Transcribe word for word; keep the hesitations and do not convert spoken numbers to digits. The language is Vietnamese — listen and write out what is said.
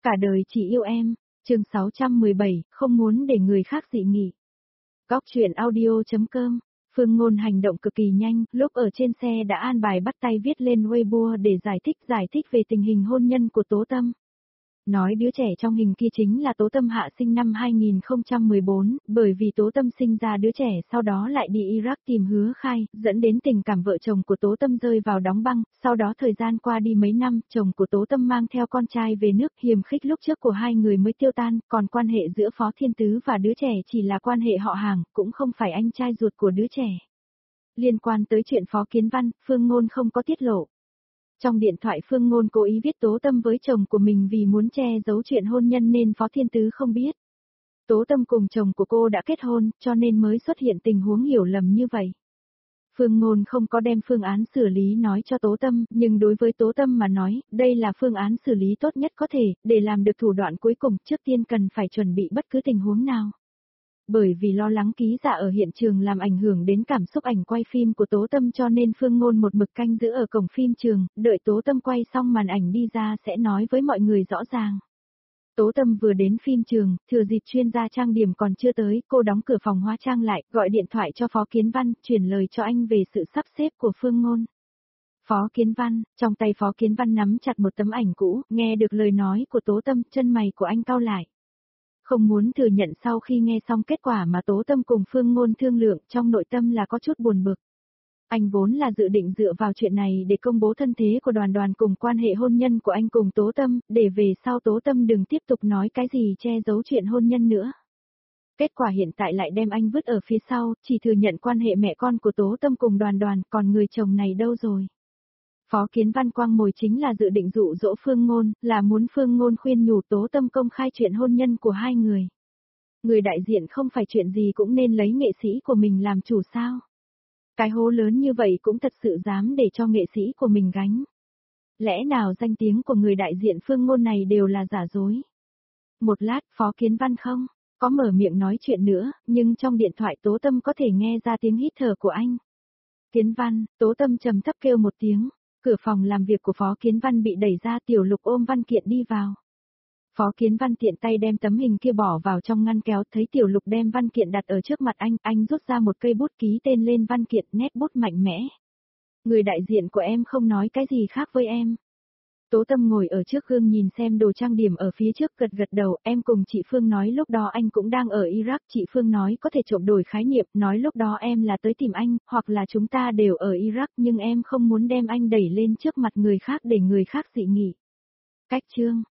Cả đời chỉ yêu em, chương sáu trăm mười bảy, không muốn để người khác dị nghị. Góc truyện audio.com, Phương Ngôn hành động cực kỳ nhanh, lúc ở trên xe đã an bài bắt tay viết lên Weibo để giải thích giải thích về tình hình hôn nhân của Tố Tâm. Nói đứa trẻ trong hình kia chính là Tố Tâm Hạ sinh năm hai nghìn không trăm mười bốn, bởi vì Tố Tâm sinh ra đứa trẻ sau đó lại đi Iraq tìm Hứa Khai, dẫn đến tình cảm vợ chồng của Tố Tâm rơi vào đóng băng, sau đó thời gian qua đi mấy năm, chồng của Tố Tâm mang theo con trai về nước, hiềm khích lúc trước của hai người mới tiêu tan, còn quan hệ giữa Phó Thiên Tứ và đứa trẻ chỉ là quan hệ họ hàng, cũng không phải anh trai ruột của đứa trẻ. Liên quan tới chuyện Phó Kiến Văn, Phương Ngôn không có tiết lộ. Trong điện thoại Phương Ngôn cố ý viết Tố Tâm với chồng của mình vì muốn che giấu chuyện hôn nhân nên Phó Thiên Tứ không biết. Tố Tâm cùng chồng của cô đã kết hôn, cho nên mới xuất hiện tình huống hiểu lầm như vậy. Phương Ngôn không có đem phương án xử lý nói cho Tố Tâm, nhưng đối với Tố Tâm mà nói, đây là phương án xử lý tốt nhất có thể, để làm được thủ đoạn cuối cùng trước tiên cần phải chuẩn bị bất cứ tình huống nào. Bởi vì lo lắng ký giả ở hiện trường làm ảnh hưởng đến cảm xúc ảnh quay phim của Tố Tâm cho nên Phương Ngôn một mực canh giữ ở cổng phim trường, đợi Tố Tâm quay xong màn ảnh đi ra sẽ nói với mọi người rõ ràng. Tố Tâm vừa đến phim trường, thừa dịp chuyên gia trang điểm còn chưa tới, cô đóng cửa phòng hóa trang lại, gọi điện thoại cho Phó Kiến Văn, chuyển lời cho anh về sự sắp xếp của Phương Ngôn. Phó Kiến Văn, trong tay Phó Kiến Văn nắm chặt một tấm ảnh cũ, nghe được lời nói của Tố Tâm, chân mày của anh cau lại. Không muốn thừa nhận sau khi nghe xong kết quả mà Tố Tâm cùng Phương Ngôn thương lượng, trong nội tâm là có chút buồn bực. Anh vốn là dự định dựa vào chuyện này để công bố thân thế của Đoàn Đoàn cùng quan hệ hôn nhân của anh cùng Tố Tâm, để về sau Tố Tâm đừng tiếp tục nói cái gì che giấu chuyện hôn nhân nữa. Kết quả hiện tại lại đem anh vứt ở phía sau, chỉ thừa nhận quan hệ mẹ con của Tố Tâm cùng Đoàn Đoàn, còn người chồng này đâu rồi? Phó Kiến Văn quang mồi chính là dự định dụ dỗ Phương Ngôn, là muốn Phương Ngôn khuyên nhủ Tố Tâm công khai chuyện hôn nhân của hai người. Người đại diện không phải chuyện gì cũng nên lấy nghệ sĩ của mình làm chủ sao? Cái hố lớn như vậy cũng thật sự dám để cho nghệ sĩ của mình gánh. Lẽ nào danh tiếng của người đại diện Phương Ngôn này đều là giả dối? Một lát, Phó Kiến Văn không có mở miệng nói chuyện nữa, nhưng trong điện thoại Tố Tâm có thể nghe ra tiếng hít thở của anh. Kiến Văn, Tố Tâm trầm thấp kêu một tiếng. Cửa phòng làm việc của Phó Kiến Văn bị đẩy ra, Tiểu Lục ôm văn kiện đi vào. Phó Kiến Văn tiện tay đem tấm hình kia bỏ vào trong ngăn kéo, thấy Tiểu Lục đem văn kiện đặt ở trước mặt anh, anh rút ra một cây bút ký tên lên văn kiện, nét bút mạnh mẽ. Người đại diện của em không nói cái gì khác với em. Tố Tâm ngồi ở trước gương nhìn xem đồ trang điểm ở phía trước, gật gật đầu, em cùng chị Phương nói lúc đó anh cũng đang ở Iraq, chị Phương nói có thể trộm đổi khái niệm, nói lúc đó em là tới tìm anh, hoặc là chúng ta đều ở Iraq nhưng em không muốn đem anh đẩy lên trước mặt người khác để người khác dị nghị. Cách chương,